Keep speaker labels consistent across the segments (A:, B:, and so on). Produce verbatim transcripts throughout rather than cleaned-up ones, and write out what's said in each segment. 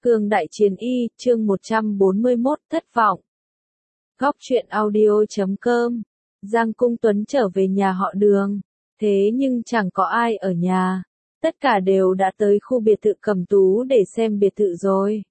A: Cương Đại Chiến Y, chương một trăm bốn mươi mốt, thất vọng. Góc truyện audio chấm com. Giang Cung Tuấn trở về nhà họ Đường, thế nhưng chẳng có ai ở nhà. Tất cả đều đã tới khu biệt thự Cẩm Tú để xem biệt thự rồi.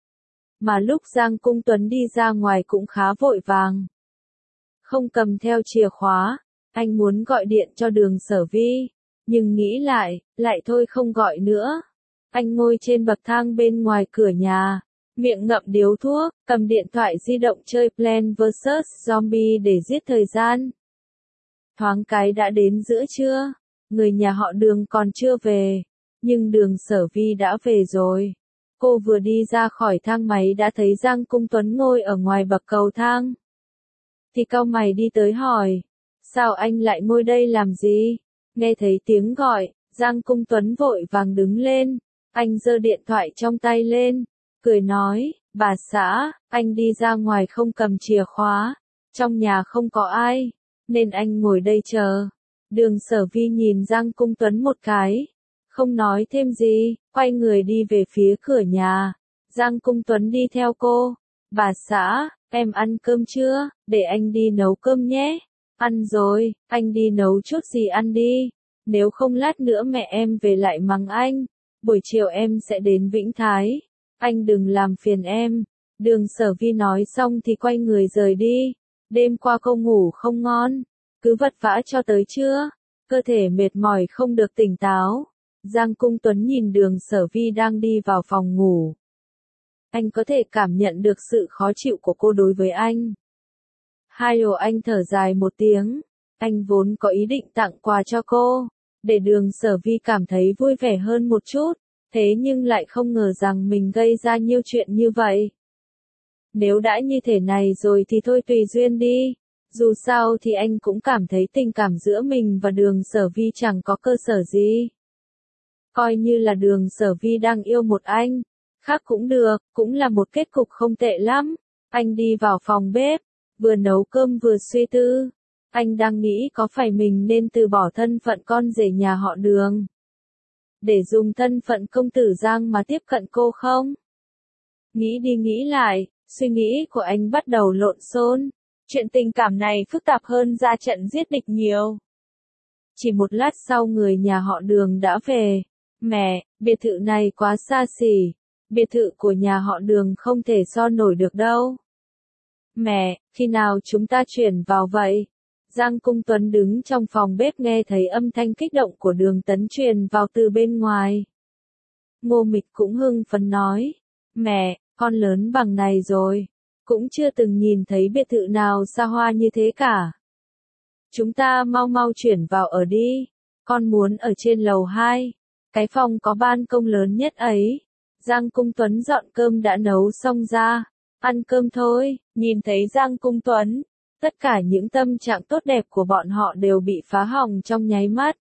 A: Mà lúc Giang Cung Tuấn đi ra ngoài cũng khá vội vàng. Không cầm theo chìa khóa, anh muốn gọi điện cho Đường Sở Vi, nhưng nghĩ lại, lại thôi không gọi nữa. Anh ngồi trên bậc thang bên ngoài cửa nhà, miệng ngậm điếu thuốc, cầm điện thoại di động chơi Plants versus. Zombie để giết thời gian. Thoáng cái đã đến giữa trưa, người nhà họ Đường còn chưa về, nhưng Đường Sở Vi đã về rồi. Cô vừa đi ra khỏi thang máy đã thấy Giang Cung Tuấn ngồi ở ngoài bậc cầu thang. Thì cau mày đi tới hỏi, sao anh lại ngồi đây làm gì? Nghe thấy tiếng gọi, Giang Cung Tuấn vội vàng đứng lên. Anh giơ điện thoại trong tay lên, cười nói, bà xã, anh đi ra ngoài không cầm chìa khóa, trong nhà không có ai, nên anh ngồi đây chờ. Đường Sở Vi nhìn Giang Cung Tuấn một cái, không nói thêm gì, quay người đi về phía cửa nhà. Giang Cung Tuấn đi theo cô, bà xã, em ăn cơm chưa, để anh đi nấu cơm nhé. Ăn rồi, anh đi nấu chút gì ăn đi, nếu không lát nữa mẹ em về lại mắng anh. Buổi chiều em sẽ đến Vĩnh Thái, anh đừng làm phiền em. Đường Sở Vi nói xong thì quay người rời đi. Đêm qua cô ngủ không ngon, cứ vật vã cho tới trưa, cơ thể mệt mỏi không được tỉnh táo. Giang Cung Tuấn nhìn Đường Sở Vi đang đi vào phòng ngủ. Anh có thể cảm nhận được sự khó chịu của cô đối với anh. Hai đồ anh thở dài một tiếng, anh vốn có ý định tặng quà cho cô, để Đường Sở Vi cảm thấy vui vẻ hơn một chút, thế nhưng lại không ngờ rằng mình gây ra nhiều chuyện như vậy. Nếu đã như thế này rồi thì thôi tùy duyên đi, dù sao thì anh cũng cảm thấy tình cảm giữa mình và Đường Sở Vi chẳng có cơ sở gì. Coi như là Đường Sở Vi đang yêu một anh, khác cũng được, cũng là một kết cục không tệ lắm. Anh đi vào phòng bếp, vừa nấu cơm vừa suy tư. Anh đang nghĩ có phải mình nên từ bỏ thân phận con rể nhà họ Đường, để dùng thân phận công tử Giang mà tiếp cận cô không? Nghĩ đi nghĩ lại, suy nghĩ của anh bắt đầu lộn xộn. Chuyện tình cảm này phức tạp hơn ra trận giết địch nhiều. Chỉ một lát sau người nhà họ Đường đã về. Mẹ, biệt thự này quá xa xỉ. Biệt thự của nhà họ Đường không thể so nổi được đâu. Mẹ, khi nào chúng ta chuyển vào vậy? Giang Cung Tuấn đứng trong phòng bếp nghe thấy âm thanh kích động của Đường Tấn truyền vào từ bên ngoài. Ngô Mịch cũng hưng phấn nói, mẹ, con lớn bằng này rồi, cũng chưa từng nhìn thấy biệt thự nào xa hoa như thế cả. Chúng ta mau mau chuyển vào ở đi, con muốn ở trên lầu hai, cái phòng có ban công lớn nhất ấy. Giang Cung Tuấn dọn cơm đã nấu xong ra, ăn cơm thôi. Nhìn thấy Giang Cung Tuấn, tất cả những tâm trạng tốt đẹp của bọn họ đều bị phá hỏng trong nháy mắt.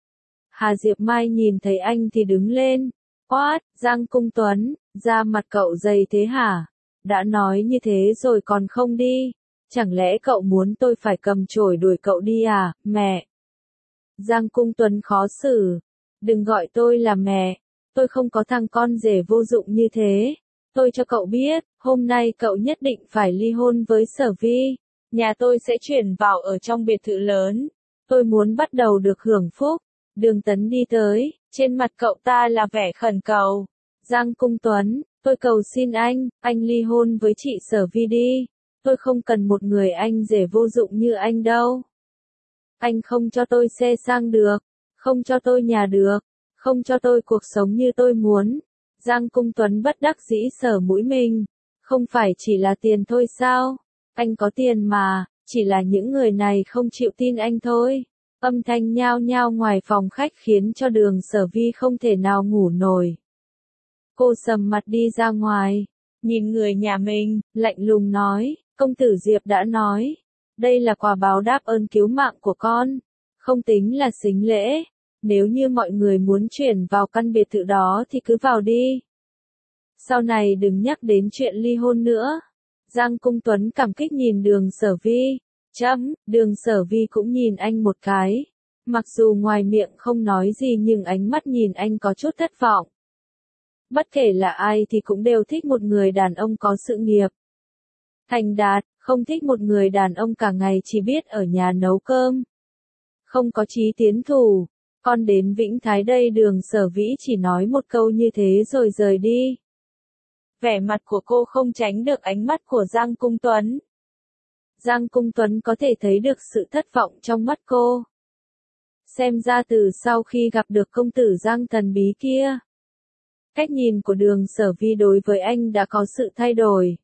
A: Hà Diệp Mai nhìn thấy anh thì đứng lên, quát, Giang Cung Tuấn, da mặt cậu dày thế hả? Đã nói như thế rồi còn không đi, chẳng lẽ cậu muốn tôi phải cầm chổi đuổi cậu đi à, mẹ? Giang Cung Tuấn khó xử, đừng gọi tôi là mẹ, tôi không có thằng con rể vô dụng như thế. Tôi cho cậu biết, hôm nay cậu nhất định phải ly hôn với Sở Vi. Nhà tôi sẽ chuyển vào ở trong biệt thự lớn. Tôi muốn bắt đầu được hưởng phúc. Đường Tấn đi tới, trên mặt cậu ta là vẻ khẩn cầu. Giang Cung Tuấn, tôi cầu xin anh, anh ly hôn với chị Sở Vi đi. Tôi không cần một người anh rể vô dụng như anh đâu. Anh không cho tôi xe sang được, không cho tôi nhà được, không cho tôi cuộc sống như tôi muốn. Giang Cung Tuấn bất đắc dĩ sờ mũi mình. Không phải chỉ là tiền thôi sao? Anh có tiền mà, chỉ là những người này không chịu tin anh thôi. Âm thanh nhao nhao ngoài phòng khách khiến cho Đường Sở Vi không thể nào ngủ nổi. Cô sầm mặt đi ra ngoài, nhìn người nhà mình, lạnh lùng nói, công tử Diệp đã nói, đây là quà báo đáp ơn cứu mạng của con, không tính là sính lễ. Nếu như mọi người muốn chuyển vào căn biệt thự đó thì cứ vào đi. Sau này đừng nhắc đến chuyện ly hôn nữa. Giang Cung Tuấn cảm kích nhìn Đường Sở Vi. Chấm, Đường Sở Vi cũng nhìn anh một cái. Mặc dù ngoài miệng không nói gì nhưng ánh mắt nhìn anh có chút thất vọng. Bất kể là ai thì cũng đều thích một người đàn ông có sự nghiệp thành đạt, không thích một người đàn ông cả ngày chỉ biết ở nhà nấu cơm. Không có chí tiến thủ. Con đến Vĩnh Thái đây, Đường Sở Vĩ chỉ nói một câu như thế rồi rời đi. Vẻ mặt của cô không tránh được ánh mắt của Giang Cung Tuấn. Giang Cung Tuấn có thể thấy được sự thất vọng trong mắt cô. Xem ra từ sau khi gặp được công tử Giang thần bí kia, cách nhìn của Đường Sở Vi đối với anh đã có sự thay đổi.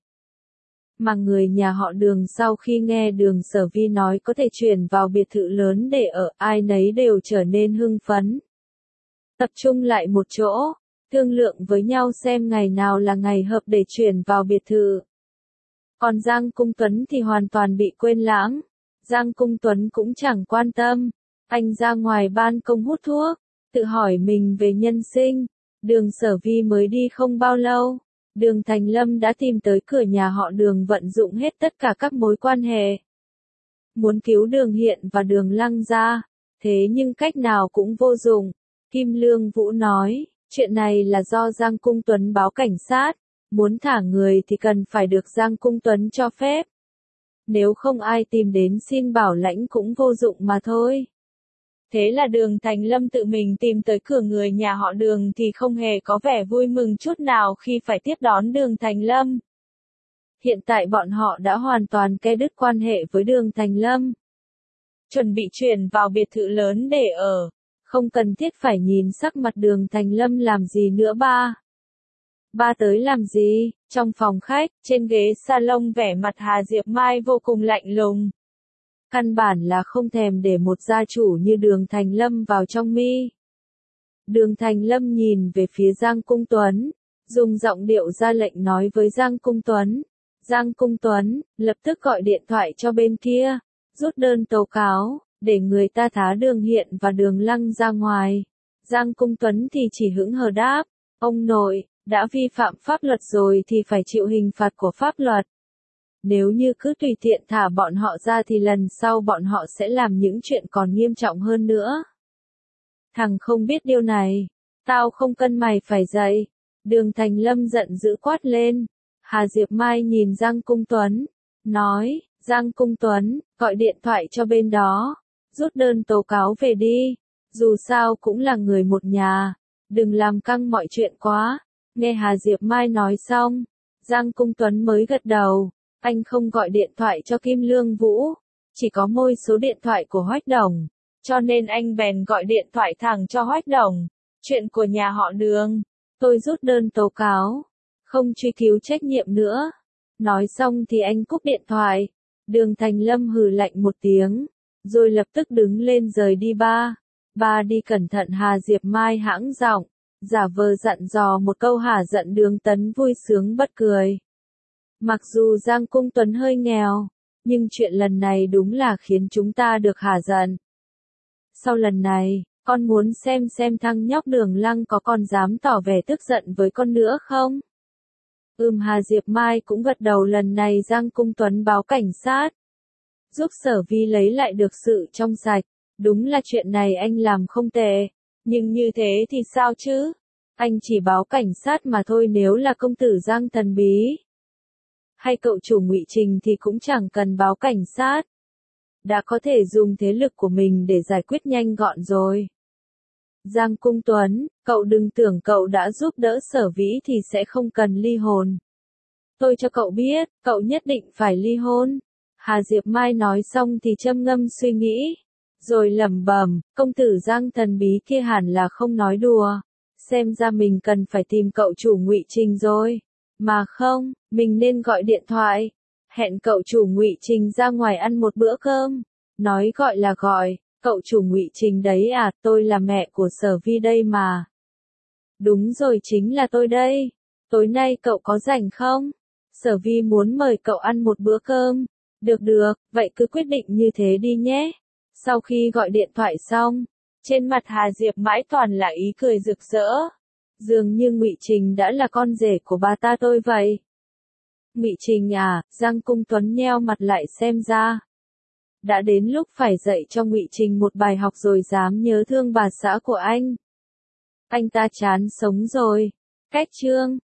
A: Mà người nhà họ Đường sau khi nghe Đường Sở Vi nói có thể chuyển vào biệt thự lớn để ở, ai nấy đều trở nên hưng phấn. Tập trung lại một chỗ, thương lượng với nhau xem ngày nào là ngày hợp để chuyển vào biệt thự. Còn Giang Cung Tuấn thì hoàn toàn bị quên lãng. Giang Cung Tuấn cũng chẳng quan tâm. Anh ra ngoài ban công hút thuốc, tự hỏi mình về nhân sinh. Đường Sở Vi mới đi không bao lâu, Đường Thành Lâm đã tìm tới cửa nhà họ Đường vận dụng hết tất cả các mối quan hệ. Muốn cứu Đường Hiện và Đường Lăng ra, thế nhưng cách nào cũng vô dụng. Kim Lương Vũ nói, chuyện này là do Giang Cung Tuấn báo cảnh sát, muốn thả người thì cần phải được Giang Cung Tuấn cho phép. Nếu không ai tìm đến xin bảo lãnh cũng vô dụng mà thôi. Thế là Đường Thành Lâm tự mình tìm tới cửa người nhà họ Đường thì không hề có vẻ vui mừng chút nào khi phải tiếp đón Đường Thành Lâm. Hiện tại bọn họ đã hoàn toàn cắt đứt quan hệ với Đường Thành Lâm. Chuẩn bị chuyển vào biệt thự lớn để ở, không cần thiết phải nhìn sắc mặt Đường Thành Lâm làm gì nữa ba. Ba tới làm gì? Trong phòng khách, trên ghế salon vẻ mặt Hà Diệp Mai vô cùng lạnh lùng. Căn bản là không thèm để một gia chủ như Đường Thành Lâm vào trong mi. Đường Thành Lâm nhìn về phía Giang Cung Tuấn, dùng giọng điệu ra lệnh nói với Giang Cung Tuấn. Giang Cung Tuấn, lập tức gọi điện thoại cho bên kia, rút đơn tố cáo, để người ta thả Đường Hiện và Đường Lăng ra ngoài. Giang Cung Tuấn thì chỉ hững hờ đáp, ông nội, đã vi phạm pháp luật rồi thì phải chịu hình phạt của pháp luật. Nếu như cứ tùy tiện thả bọn họ ra thì lần sau bọn họ sẽ làm những chuyện còn nghiêm trọng hơn nữa. Thằng không biết điều này, tao không cần mày phải dạy. Đường Thành Lâm giận dữ quát lên. Hà Diệp Mai nhìn Giang Cung Tuấn, nói, Giang Cung Tuấn, gọi điện thoại cho bên đó, rút đơn tố cáo về đi, dù sao cũng là người một nhà, đừng làm căng mọi chuyện quá. Nghe Hà Diệp Mai nói xong, Giang Cung Tuấn mới gật đầu. Anh không gọi điện thoại cho Kim Lương Vũ, chỉ có môi số điện thoại của Hoách Đồng, cho nên anh bèn gọi điện thoại thẳng cho Hoách Đồng. Chuyện của nhà họ Đường, tôi rút đơn tố cáo, không truy cứu trách nhiệm nữa. Nói xong thì anh cúp điện thoại. Đường Thành Lâm hừ lạnh một tiếng, rồi lập tức đứng lên rời đi. Ba, ba đi cẩn thận. Hà Diệp Mai hãng giọng, giả vờ dặn dò một câu hả giận Đường Tấn vui sướng bật cười. Mặc dù Giang Cung Tuấn hơi nghèo, nhưng chuyện lần này đúng là khiến chúng ta được hả giận. Sau lần này, con muốn xem xem thằng nhóc Đường Lăng có còn dám tỏ vẻ tức giận với con nữa không? Ừm, Hà Diệp Mai cũng gật đầu. Lần này Giang Cung Tuấn báo cảnh sát, giúp Sở Vi lấy lại được sự trong sạch. Đúng là chuyện này anh làm không tệ, nhưng như thế thì sao chứ? Anh chỉ báo cảnh sát mà thôi, nếu là công tử Giang thần bí hay cậu chủ Ngụy Trình thì cũng chẳng cần báo cảnh sát. Đã có thể dùng thế lực của mình để giải quyết nhanh gọn rồi. Giang Cung Tuấn, cậu đừng tưởng cậu đã giúp đỡ Sở Vĩ thì sẽ không cần ly hôn. Tôi cho cậu biết, cậu nhất định phải ly hôn. Hà Diệp Mai nói xong thì châm ngâm suy nghĩ, rồi lẩm bẩm, công tử Giang thần bí kia hẳn là không nói đùa. Xem ra mình cần phải tìm cậu chủ Ngụy Trình rồi. Mà không, mình nên gọi điện thoại, hẹn cậu chủ Ngụy Trình ra ngoài ăn một bữa cơm. Nói gọi là gọi, cậu chủ Ngụy Trình đấy à, tôi là mẹ của Sở Vi đây mà. Đúng rồi, chính là tôi đây. Tối nay cậu có rảnh không? Sở Vi muốn mời cậu ăn một bữa cơm. Được được, vậy cứ quyết định như thế đi nhé. Sau khi gọi điện thoại xong, trên mặt Hà Diệp mãi toàn là ý cười rực rỡ. Dường như Ngụy Trình đã là con rể của bà ta tôi vậy. Ngụy Trình à? Giang Cung Tuấn nheo mặt lại, xem ra đã đến lúc phải dạy cho Ngụy Trình một bài học rồi, dám nhớ thương bà xã của anh. Anh ta chán sống rồi. Cách chương